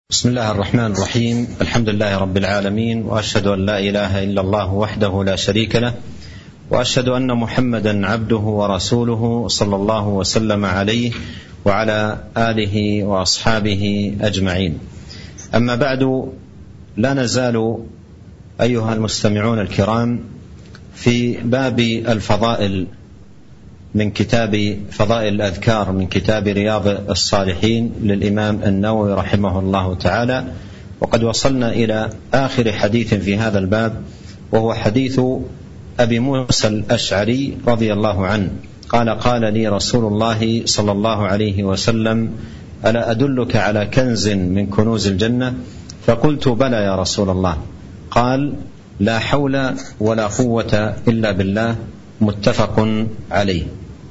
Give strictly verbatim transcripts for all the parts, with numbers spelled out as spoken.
بسم الله الرحمن الرحيم. الحمد لله رب العالمين، وأشهد أن لا إله إلا الله وحده لا شريك له، وأشهد أن محمدا عبده ورسوله صلى الله وسلم عليه وعلى آله وأصحابه أجمعين. أما بعد، لا نزال أيها المستمعون الكرام في باب الفضائل من كتاب فضائل الأذكار من كتاب رياض الصالحين للإمام النووي رحمه الله تعالى، وقد وصلنا إلى آخر حديث في هذا الباب، وهو حديث أبي موسى الأشعري رضي الله عنه قال: قال لي رسول الله صلى الله عليه وسلم: ألا أدلك على كنز من كنوز الجنة؟ فقلت: بلى يا رسول الله. قال: لا حول ولا قوة إلا بالله. متفق عليه.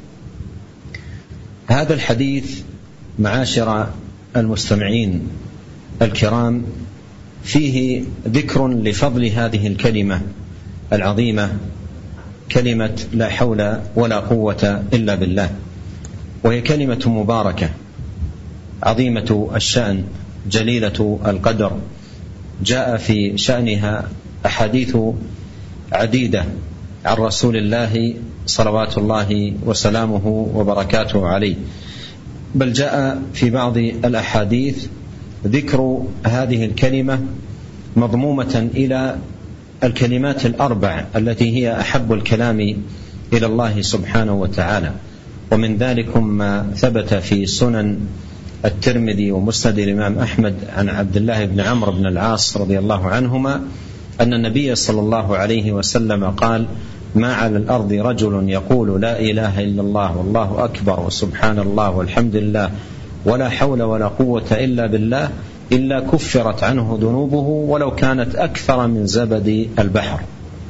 هذا الحديث معاشر المستمعين الكرام فيه ذكر لفضل هذه الكلمة العظيمة، كلمة لا حول ولا قوة إلا بالله، وهي كلمة مباركة عظيمة الشأن جليلة القدر، جاء في شأنها أحاديث عديدة عن رسول الله صلوات الله وسلامه وبركاته عليه، بل جاء في بعض الأحاديث ذكر هذه الكلمة مضمومة إلى الكلمات الأربع التي هي أحب الكلام إلى الله سبحانه وتعالى. ومن ذلك ما ثبت في سنن الترمذي ومسند الإمام أحمد عن عبد الله بن عمرو بن العاص رضي الله عنهما أن النبي صلى الله عليه وسلم قال: ما على الأرض رجل يقول لا إله إلا الله والله أكبر وسبحان الله والحمد لله ولا حول ولا قوة إلا بالله إلا كفرت عنه ذنوبه ولو كانت أكثر من زبد البحر.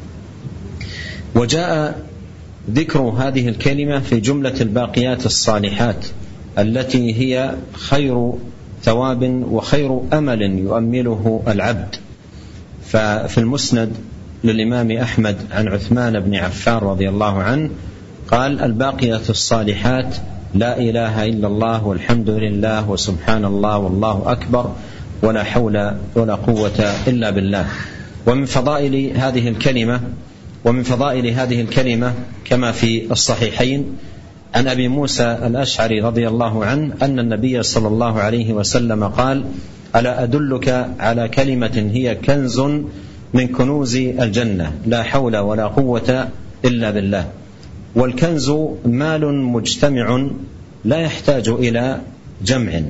وجاء ذكر هذه الكلمة في جملة الباقيات الصالحات التي هي خير ثواب وخير أمل يؤمله العبد. ففي المسند للإمام أحمد عن عثمان بن عفان رضي الله عنه قال: الباقيات الصالحات لا إله إلا الله والحمد لله وسبحان الله والله أكبر ولا حول ولا قوة إلا بالله. ومن فضائل هذه الكلمة ومن فضائل هذه الكلمة كما في الصحيحين عن أبي موسى الأشعري رضي الله عنه أن النبي صلى الله عليه وسلم قال: ألا أدلك على كلمة هي كنز من كنوز الجنة، لا حول ولا قوة إلا بالله. والكنز مال مجتمع لا يحتاج إلى جمع.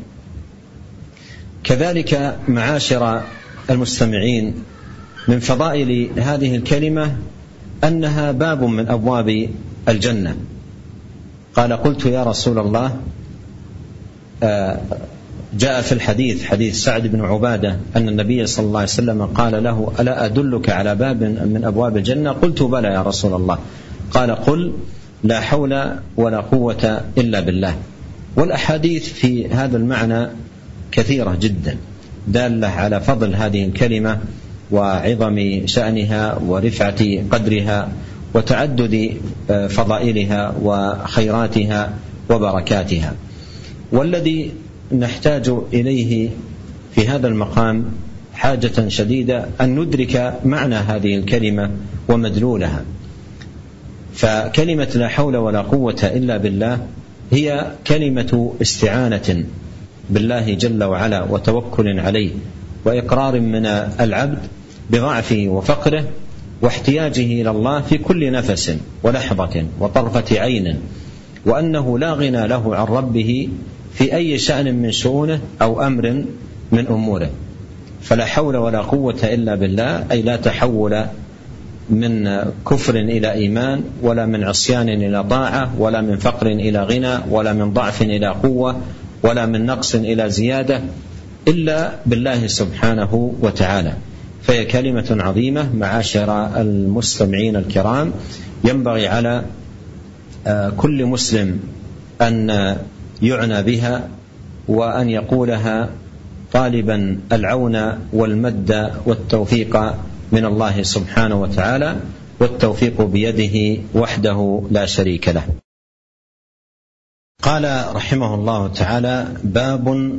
كذلك معاشر المستمعين من فضائل هذه الكلمة أنها باب من أبواب الجنة. قال: قلت يا رسول الله، آه جاء في الحديث حديث سعد بن عبادة أن النبي صلى الله عليه وسلم قال له: ألا أدلك على باب من أبواب الجنة؟ قلت: بلى يا رسول الله. قال: قل لا حول ولا قوة إلا بالله. والأحاديث في هذا المعنى كثيرة جدا دالة على فضل هذه الكلمة وعظم شأنها ورفعة قدرها وتعدد فضائلها وخيراتها وبركاتها. والذي نحتاج إليه في هذا المقام حاجة شديدة أن ندرك معنى هذه الكلمة ومدلولها. فكلمة لا حول ولا قوة إلا بالله هي كلمة استعانة بالله جل وعلا وتوكل عليه وإقرار من العبد بضعفه وفقره واحتياجه إلى الله في كل نفس ولحظة وطرفة عين، وأنه لا غنى له عن ربه في أي شأن من شؤونه أو أمر من أموره. فلا حول ولا قوة إلا بالله أي لا تحول من كفر إلى إيمان، ولا من عصيان إلى طاعة، ولا من فقر إلى غنى، ولا من ضعف إلى قوة، ولا من نقص إلى زيادة، إلا بالله سبحانه وتعالى. فهي كلمة عظيمة معاشر المستمعين الكرام، ينبغي على كل مسلم أن يعنى بها وأن يقولها طالبا العون والمد والتوفيق من الله سبحانه وتعالى، والتوفيق بيده وحده لا شريك له. قال رحمه الله تعالى: باب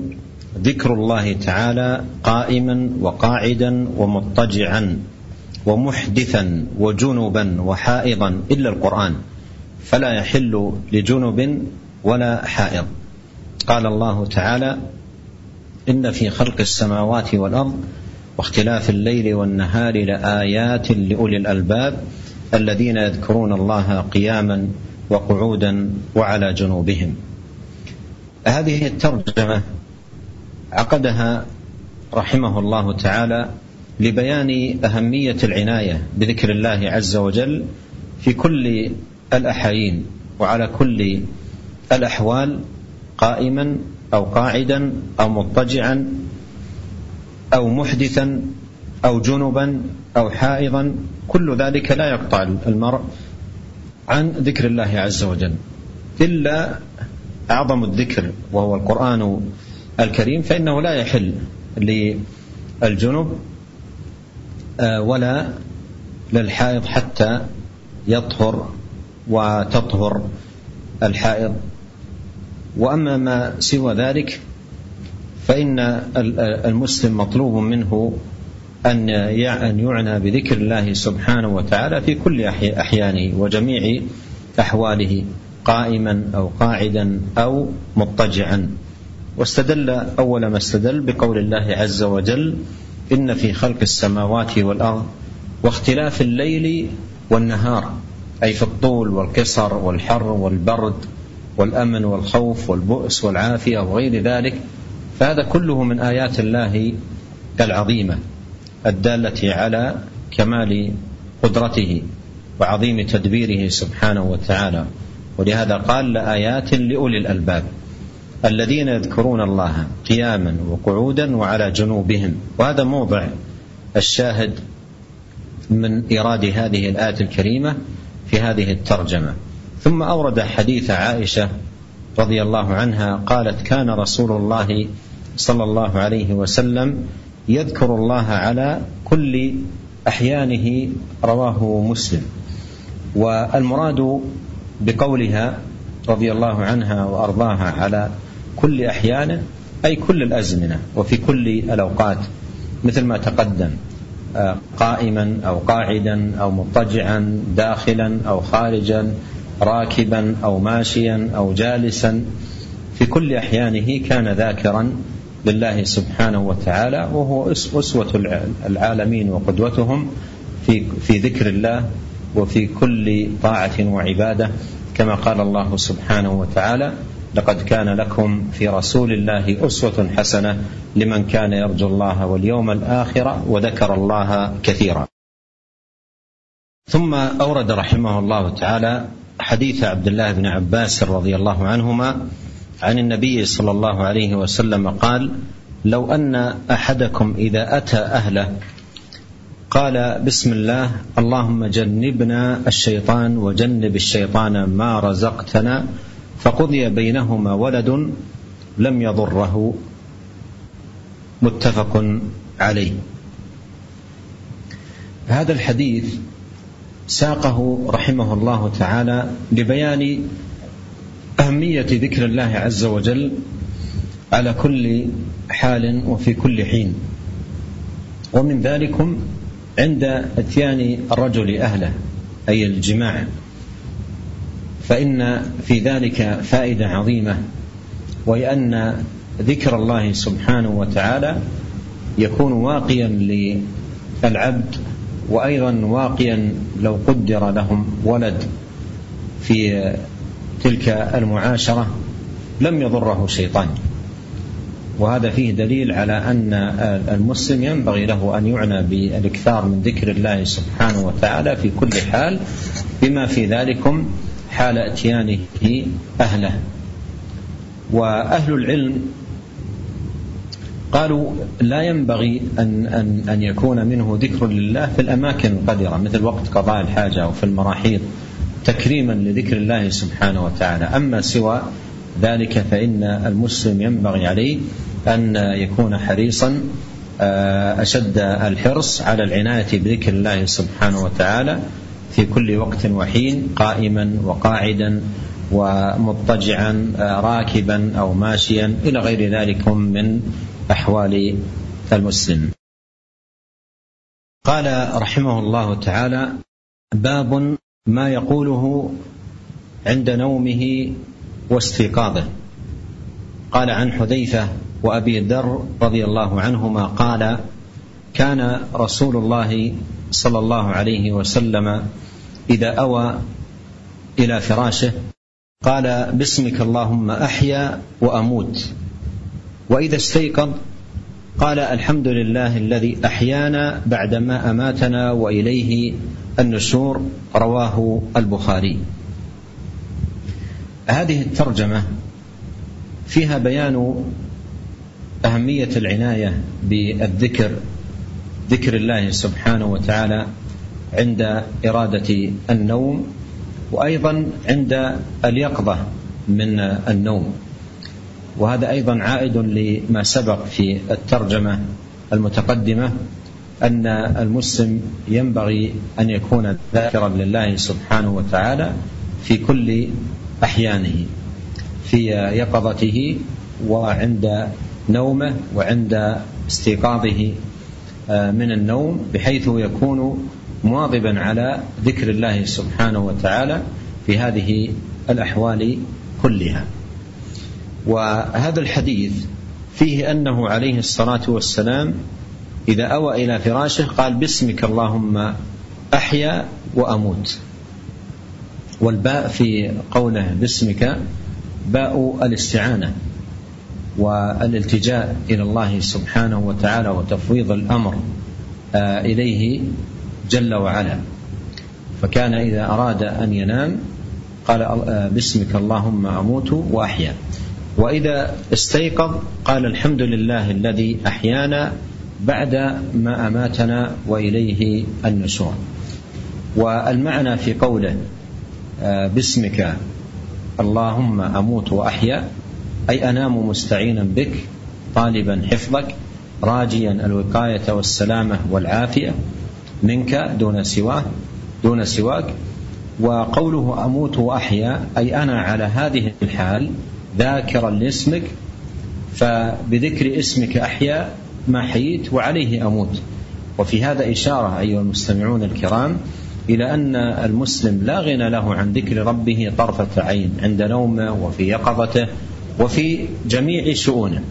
ذكر الله تعالى قائما وقاعدا ومضطجعا ومحدثا وجنبا وحائضا إلا القرآن، فلا يحل لجنب ولا حائض. قال الله تعالى: إن في خلق السماوات والأرض واختلاف الليل والنهار لآيات لأولي الألباب الذين يذكرون الله قياما وقعودا وعلى جنوبهم. هذه الترجمة عقدها رحمه الله تعالى لبيان أهمية العناية بذكر الله عز وجل في كل الأحايين وعلى كل الأحوال، قائما أو قاعدا أو مضطجعا أو محدثا أو جنبا أو حائضا، كل ذلك لا يقطع المرء عن ذكر الله عز وجل إلا أعظم الذكر وهو القرآن الكريم، فإنه لا يحل للجنب ولا للحائض حتى يطهر وتطهر الحائض. وأما ما سوى ذلك فإن المسلم مطلوب منه أن يعنى بذكر الله سبحانه وتعالى في كل أحيانه وجميع أحواله، قائما أو قاعدا أو مضطجعا. واستدل أول ما استدل بقول الله عز وجل: إن في خلق السماوات والأرض واختلاف الليل والنهار، أي في الطول والقصر والحر والبرد والأمن والخوف والبؤس والعافية وغير ذلك، فهذا كله من آيات الله العظيمة الدالة على كمال قدرته وعظيم تدبيره سبحانه وتعالى. ولهذا قال: لآيات لأولي الألباب الذين يذكرون الله قياما وقعودا وعلى جنوبهم. وهذا موضع الشاهد من إيراد هذه الآية الكريمة في هذه الترجمة. ثم أورد حديث عائشة رضي الله عنها قالت: كان رسول الله صلى الله عليه وسلم يذكر الله على كل أحيانه، رواه مسلم. والمراد بقولها رضي الله عنها وأرضاها على كل أحيانه أي كل الأزمنة وفي كل الأوقات، مثل ما تقدم، قائما أو قاعدا أو مضطجعا، داخلا أو خارجا، راكبا أو ماشيا أو جالسا، في كل أحيانه كان ذاكرا لله سبحانه وتعالى، وهو أسوة العالمين وقدوتهم في في ذكر الله وفي كل طاعة وعبادة، كما قال الله سبحانه وتعالى: لقد كان لكم في رسول الله أسوة حسنة لمن كان يرجو الله واليوم الآخر وذكر الله كثيرا. ثم أورد رحمه الله تعالى حديث عبد الله بن عباس رضي الله عنهما عن النبي صلى الله عليه وسلم قال: لو أن أحدكم إذا أتى أهله قال: بسم الله اللهم جنبنا الشيطان وجنب الشيطان ما رزقتنا، فقضي بينهما ولد لم يضره، متفق عليه. هذا الحديث ساقه رحمه الله تعالى لبيان أهمية ذكر الله عز وجل على كل حال وفي كل حين، ومن ذلكم عند اتيان الرجل أهله أي الجماع، فإن في ذلك فائدة عظيمة، وهي أن ذكر الله سبحانه وتعالى يكون واقيا للعبد، وأيضا واقيا لو قدر لهم ولد في تلك المعاشرة لم يضره شيطان. وهذا فيه دليل على أن المسلم ينبغي له أن يعنى بالاكثار من ذكر الله سبحانه وتعالى في كل حال، بما في ذلكم حال اتيانه أهله. وأهل العلم قالوا لا ينبغي أن, أن, أن يكون منه ذكر لله في الأماكن القذرة مثل وقت قضاء الحاجة أو في المراحيض، تكريما لذكر الله سبحانه وتعالى. أما سوى ذلك فإن المسلم ينبغي عليه أن يكون حريصا أشد الحرص على العناية بذكر الله سبحانه وتعالى في كل وقت وحين، قائما وقاعدا ومضطجعا راكبا أو ماشيا إلى غير ذلك من أحوال المسلم. قال رحمه الله تعالى: باب ما يقوله عند نومه واستيقاظه. قال عن حذيفة وأبي الدر رضي الله عنهما قال: كان رسول الله صلى الله عليه وسلم إذا أوى إلى فراشه قال: باسمك اللهم أحيا وأموت. وإذا استيقظ قال: الحمد لله الذي أحيانا بعدما أماتنا وإليه النشور. رواه البخاري. هذه الترجمة فيها بيان أهمية العناية بالذكر، ذكر الله سبحانه وتعالى عند إرادة النوم، وأيضا عند اليقظة من النوم. وهذا أيضا عائد لما سبق في الترجمة المتقدمة، أن المسلم ينبغي أن يكون ذاكرا لله سبحانه وتعالى في كل أحيانه، في يقظته وعند نومه وعند استيقاظه من النوم، بحيث يكون مواظبا على ذكر الله سبحانه وتعالى في هذه الأحوال كلها. وهذا الحديث فيه أنه عليه الصلاة والسلام إذا أوى إلى فراشه قال: باسمك اللهم أحيا وأموت. والباء في قوله باسمك باء الاستعانة والالتجاء إلى الله سبحانه وتعالى وتفويض الأمر إليه جل وعلا. فكان إذا أراد أن ينام قال: باسمك اللهم أموت وأحيا. وإذا استيقظ قال: الحمد لله الذي أحيانا بعد ما أماتنا وإليه النشور. والمعنى في قوله باسمك اللهم أموت وأحيا أي أنام مستعينا بك طالبا حفظك راجيا الوقاية والسلامة والعافية منك دون سواه دون سواك. وقوله أموت وأحيا أي أنا على هذه الحال ذاكرا لاسمك، فبذكر اسمك أحيا ما حييت وعليه أموت. وفي هذا إشارة أيها المستمعون الكرام إلى أن المسلم لا غنى له عن ذكر ربه طرفة عين عند نومه وفي يقظته وفي جميع شؤونه.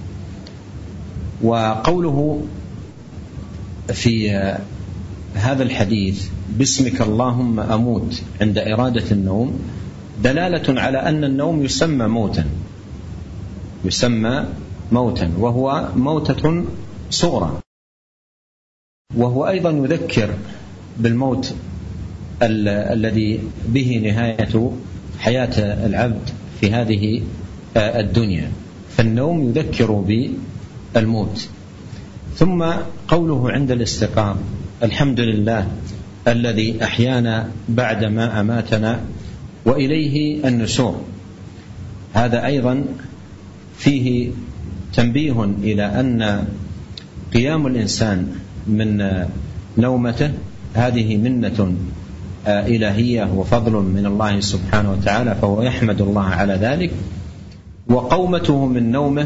وقوله في هذا الحديث باسمك اللهم أموت عند إرادة النوم دلالة على أن النوم يسمى موتا، يسمى موتا وهو موتة صغرى، وهو أيضا يذكر بالموت ال- الذي به نهاية حياة العبد في هذه الدنيا، فالنوم يذكر بالموت. ثم قوله عند الاستيقاظ الحمد لله الذي أحيانا بعدما أماتنا وإليه النشور، هذا أيضا فيه تنبيه إلى أن قيام الإنسان من نومته هذه منة إلهية وفضل من الله سبحانه وتعالى، فهو يحمد الله على ذلك. وقومته من نومه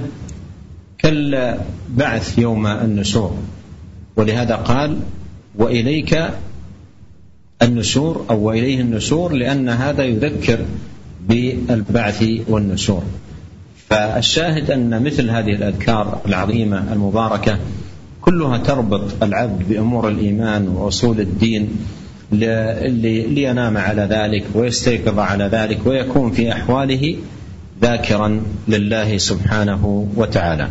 كالبعث يوم النشور، ولهذا قال وإليك النشور أو وإليه النشور، لأن هذا يذكر بالبعث والنشور. فالشاهد أن مثل هذه الأذكار العظيمة المباركة كلها تربط العبد بأمور الإيمان وأصول الدين لينام على ذلك ويستيقظ على ذلك ويكون في أحواله ذاكرا لله سبحانه وتعالى.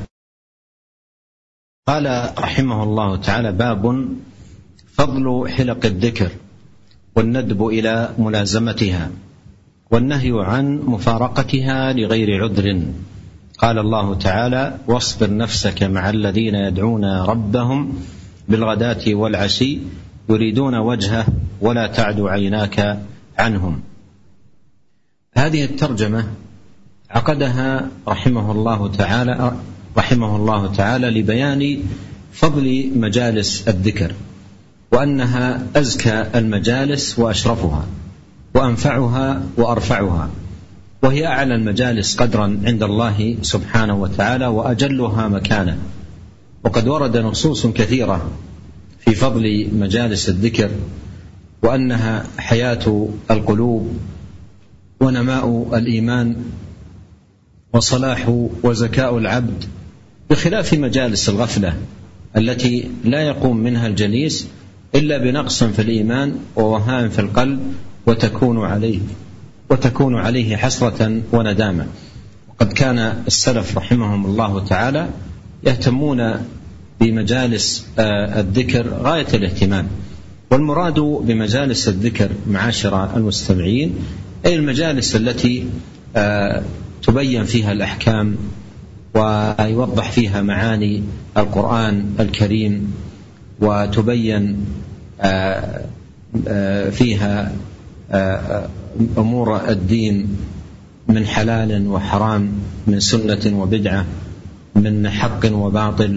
قال رحمه الله تعالى باب فضل حلق الذكر والندب إلى ملازمتها والنهي عن مفارقتها لغير عذر. قال الله تعالى واصبر نفسك مع الذين يدعون ربهم بالغداة والعشي يريدون وجهه ولا تعد عيناك عنهم. هذه الترجمة عقدها رحمه الله تعالى رحمه الله تعالى لبيان فضل مجالس الذكر، وأنها أزكى المجالس وأشرفها وأنفعها وأرفعها، وهي أعلى المجالس قدرا عند الله سبحانه وتعالى وأجلها مكانا. وقد ورد نصوص كثيرة في فضل مجالس الذكر وأنها حياة القلوب ونماء الإيمان وصلاح وزكاء العبد، بخلاف مجالس الغفلة التي لا يقوم منها الجليس إلا بنقص في الإيمان ووهان في القلب وتكون عليه وتكون عليه حسرة وندامة. وقد كان السلف رحمهم الله تعالى يهتمون بمجالس الذكر غاية الاهتمام. والمراد بمجالس الذكر معاشر المستمعين أي المجالس التي تبين فيها الأحكام ويوضح فيها معاني القرآن الكريم وتبين فيها أمور الدين من حلال وحرام، من سنة وبدعة، من حق وباطل،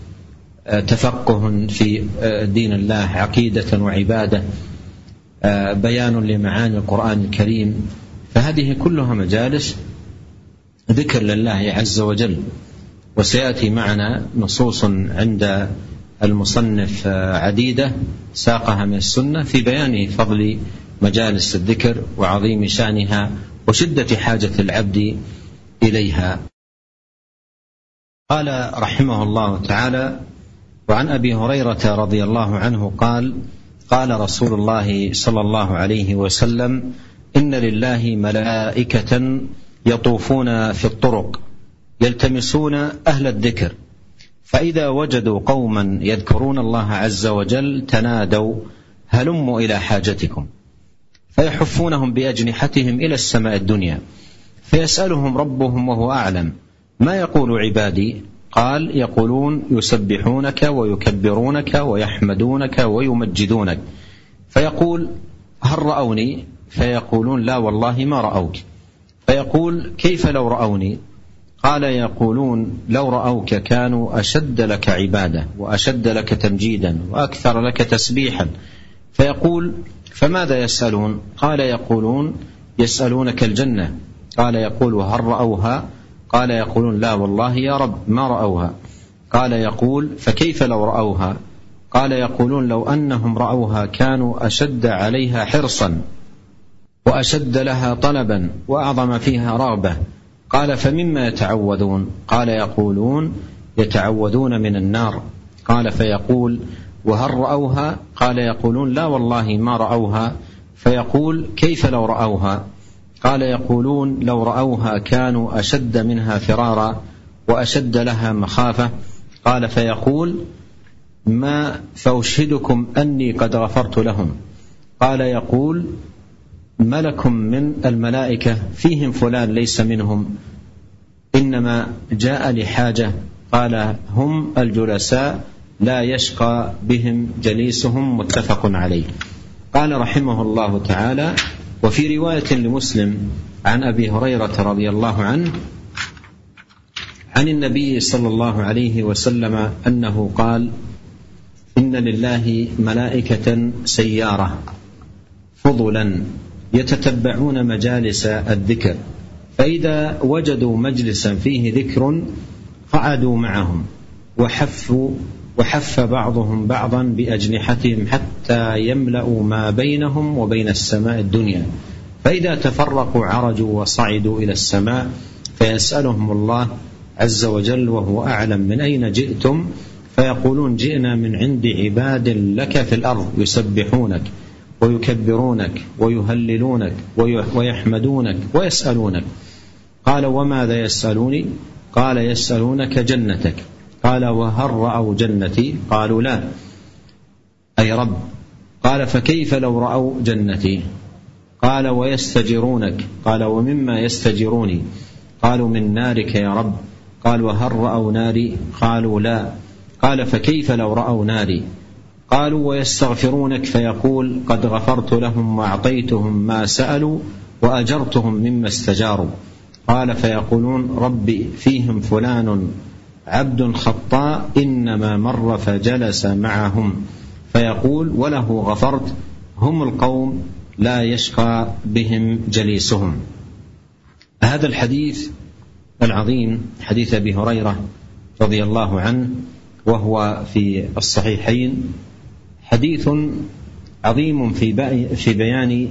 تفقه في دين الله، عقيدة وعبادة، بيان لمعاني القرآن الكريم. فهذه كلها مجالس ذكر لله عز وجل. وسيأتي معنا نصوص عند المصنف عديدة ساقها من السنة في بيان فضل مجالس الذكر وعظيم شأنها وشدة حاجة العبد إليها. قال رحمه الله تعالى: وعن أبي هريرة رضي الله عنه قال: قال رسول الله صلى الله عليه وسلم: إن لله ملائكة يطوفون في الطرق يلتمسون أهل الذكر، فإذا وجدوا قوما يذكرون الله عز وجل تنادوا هلموا إلى حاجتكم، فيحفونهم بأجنحتهم إلى السماء الدنيا، فيسألهم ربهم وهو أعلم: ما يقول عبادي؟ قال: يقولون يسبحونك ويكبرونك ويحمدونك ويمجدونك. فيقول: هل رأوني؟ فيقولون: لا والله ما رأوك. فيقول: كيف لو رأوني؟ قال: يقولون لو رأوك كانوا أشد لك عبادة وأشد لك تمجيدا وأكثر لك تسبيحا. فيقول: فماذا يسألون؟ قال: يقولون يسألونك الجنة. قال: يقول: هل رأوها؟ قال: يقولون لا والله يا رب ما رأوها. قال: يقول: فكيف لو رأوها؟ قال: يقولون لو أنهم رأوها كانوا أشد عليها حرصا وأشد لها طلبا وأعظم فيها رغبة. قال: فمما يتعوذون؟ قال: يقولون يتعوذون من النار. قال: فيقول: وهل رأوها؟ قال: يقولون لا والله ما رأوها. فيقول: كيف لو رأوها؟ قال: يقولون لو رأوها كانوا أشد منها فرارا وأشد لها مخافة. قال: فيقول: ما فأشهدكم أني قد غفرت لهم. قال: يقول: ملك من الملائكة فيهم فلان ليس منهم، إنما جاء لحاجة. قال: هم الجلساء لا يشقى بهم جليسهم. متفق عليه. قال رحمه الله تعالى: وفي رواية لمسلم عن أبي هريرة رضي الله عنه عن النبي صلى الله عليه وسلم أنه قال: إن لله ملائكة سيارة فضلا يتتبعون مجالس الذكر، فإذا وجدوا مجلسا فيه ذكر قعدوا معهم وحفوا وحف بعضهم بعضا بأجنحتهم حتى يملأوا ما بينهم وبين السماء الدنيا، فإذا تفرقوا عرجوا وصعدوا إلى السماء فيسألهم الله عز وجل وهو أعلم: من أين جئتم؟ فيقولون: جئنا من عند عباد لك في الأرض يسبحونك ويكبرونك ويهللونك ويحمدونك ويسألونك. قال: وماذا يسألوني؟ قال: يسألونك جنتك. قال: وهل رأوا جنتي؟ قالوا: لا أي رب. قال: فكيف لو رأوا جنتي؟ قال: ويستجرونك. قال: ومما يستجروني؟ قالوا: من نارك يا رب. قال: وهل رأوا ناري؟ قالوا: لا. قال: فكيف لو رأوا ناري؟ قالوا: ويستغفرونك. فيقول: قد غفرت لهم وأعطيتهم ما سألوا وأجرتهم مما استجاروا. قال: فيقولون: ربي فيهم فلان عبد خطاء إنما مر فجلس معهم. فيقول: وله غفرت، هم القوم لا يشقى بهم جليسهم. هذا الحديث العظيم حديث أبي هريرة رضي الله عنه وهو في الصحيحين حديث عظيم في بيان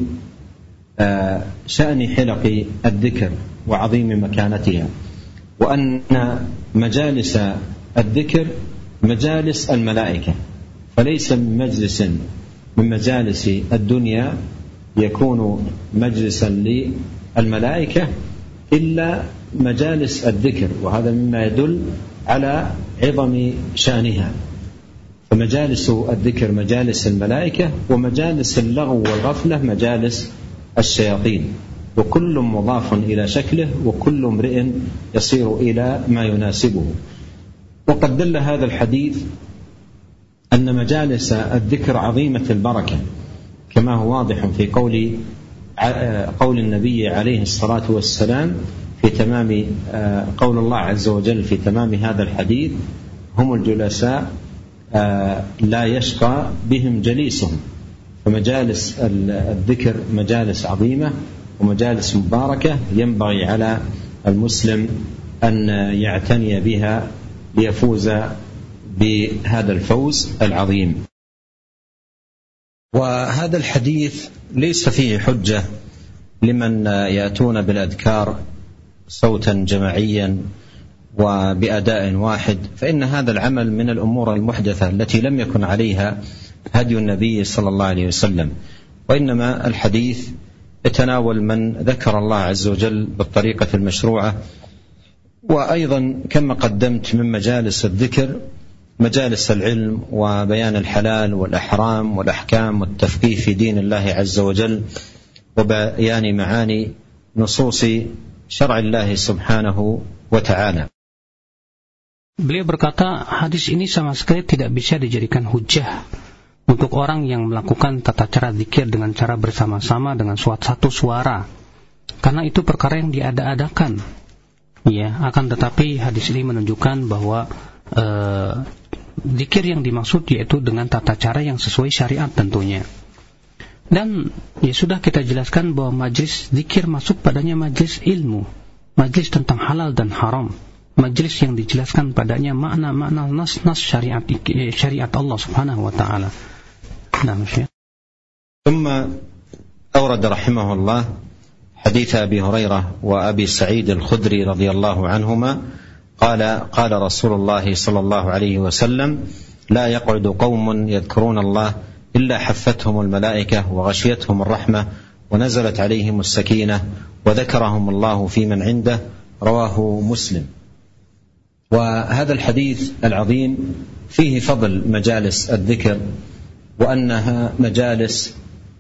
شأن حلق الذكر وعظيم مكانتها، وأن مجالس الذكر مجالس الملائكة، فليس من مجلس من مجالس الدنيا يكون مجلسا للملائكة إلا مجالس الذكر، وهذا مما يدل على عظم شأنها. فمجالس الذكر مجالس الملائكة، ومجالس اللغو والغفلة مجالس الشياطين، وكل مضاف إلى شكله، وكل امرئ يصير إلى ما يناسبه. وقد دل هذا الحديث أن مجالس الذكر عظيمة البركة، كما هو واضح في قول قول النبي عليه الصلاة والسلام في تمام قول الله عز وجل في تمام هذا الحديث: هم الجلساء لا يشقى بهم جليسهم. فمجالس الذكر مجالس عظيمة ومجالس مباركة، ينبغي على المسلم أن يعتني بها ليفوز بهذا الفوز العظيم. وهذا الحديث ليس فيه حجة لمن يأتون بالأذكار صوتا جماعيا وبأداء واحد، فإن هذا العمل من الأمور المحدثة التي لم يكن عليها هدي النبي صلى الله عليه وسلم، وإنما الحديث يتناول من ذكر الله عز وجل بالطريقة المشروعة. وأيضا كما قدمت من مجالس الذكر مجالس العلم وبيان الحلال والأحرام والأحكام والتفقيه في دين الله عز وجل وبيان معاني نصوص شرع الله subhanahu wa ta'ala. Beliau berkata, hadis ini sama sekali tidak bisa dijadikan hujjah untuk orang yang melakukan tata cara zikir dengan cara bersama-sama dengan satu suara, karena itu perkara yang diada-adakan. Ya, akan tetapi hadis ini menunjukkan bahwa uh, zikir yang dimaksud yaitu dengan tata cara yang sesuai syariat tentunya. Dan ya sudah kita jelaskan bahwa majlis zikir masuk padanya majlis ilmu, majlis tentang halal dan haram, majlis yang dijelaskan padanya makna-makna nas-nas syariat syariat Allah Subhanahu wa taala. Nah, Syekh. ثم أورد رحمه الله حديث أبي هريرة وأبي سعيد الخدري رضي الله عنهما قال قال رسول الله صلى الله عليه وسلم: لا يقعد قوم يذكرون الله إلا حفتهم الملائكة وغشيتهم الرحمة ونزلت عليهم السكينة وذكرهم الله في من عنده. رواه مسلم. وهذا الحديث العظيم فيه فضل مجالس الذكر، وأنها مجالس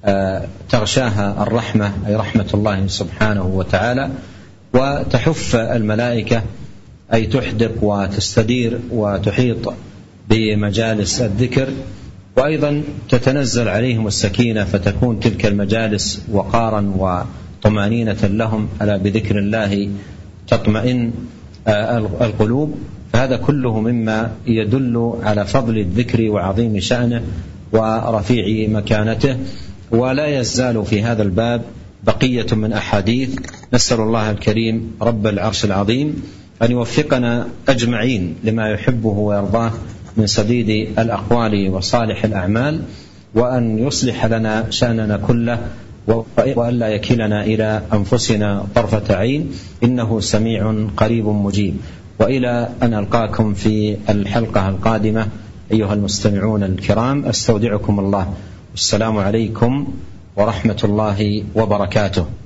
تغشاها الرحمة أي رحمة الله سبحانه وتعالى، وتحف الملائكة أي تحدق وتستدير وتحيط بمجالس الذكر، وأيضا تتنزل عليهم السكينة فتكون تلك المجالس وقارا وطمأنينة لهم، ألا بذكر الله تطمئن القلوب. فهذا كله مما يدل على فضل الذكر وعظيم شأنه ورفيع مكانته. ولا يزال في هذا الباب بقية من أحاديث، نسأل الله الكريم رب العرش العظيم أن يوفقنا أجمعين لما يحبه ويرضاه من سديد الأقوال وصالح الأعمال، وأن يصلح لنا شأننا كله، وأن لا يكلنا إلى أنفسنا طرفة عين، إنه سميع قريب مجيب. وإلى أن ألقاكم في الحلقة القادمة أيها المستمعون الكرام، أستودعكم الله، والسلام عليكم ورحمة الله وبركاته.